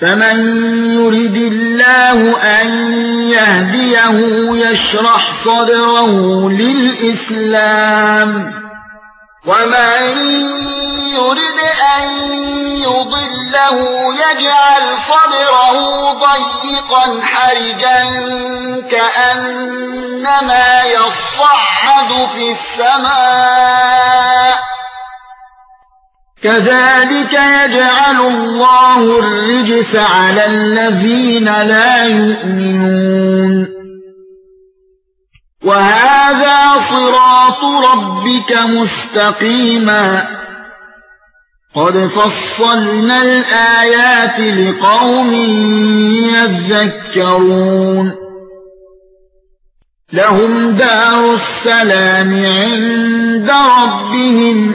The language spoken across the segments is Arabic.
فمن يرد الله أن يهديه يشرح صدره للإسلام ومن يرد أن يضله يجعل صدره ضيقا حرجا كأنما يصعد في السماء كذلك يجعل الله الرجس على الذين لا يؤمنون وهذا صراط ربك مستقيما قد فصلنا الآيات لقوم يذكرون لهم دار السلام عند ربهم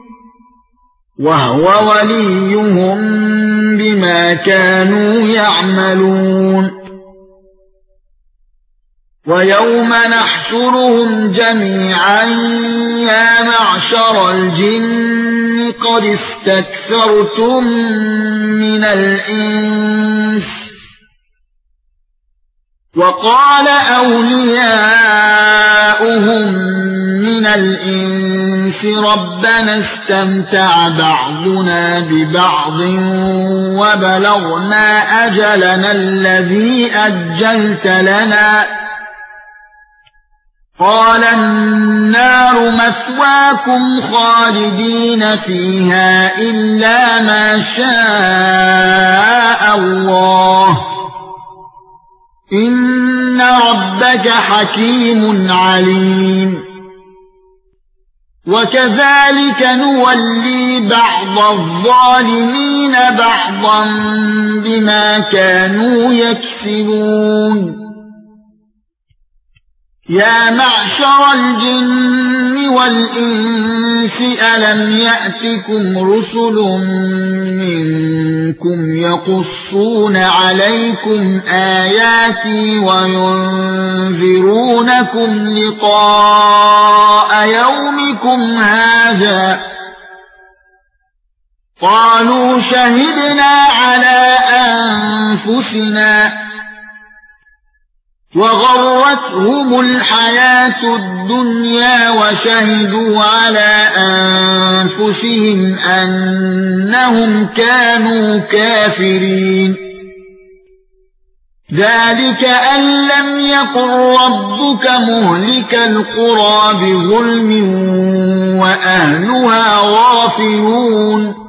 وهو وليهم بما كانوا يعملون ويوم نحشرهم جميعا يا معشر الجن قد استكثرتم من الإنس وقال أولياؤهم من الإنس ربنا استمتع بعضنا ببعض وبلغنا أجلنا الذي أجلت لنا قال النار مثواكم خالدين فيها إلا ما شاء الله إن ربك حكيم عليم وكذلك نولي بعض الظالمين بعضا بما كانوا يكسبون يا معشر الجن والإنس ألم يأتكم رسل منكم يقصون عليكم آياتي وينذرونكم لقاء يومكم هذا قالوا شهدنا على أنفسنا وغرتهم الحياة الدنيا وشهدوا على أنفسهم أنهم كانوا كافرين ذلك أن لم يكن ربك مهلك القرى بظلم وأهلها غافلون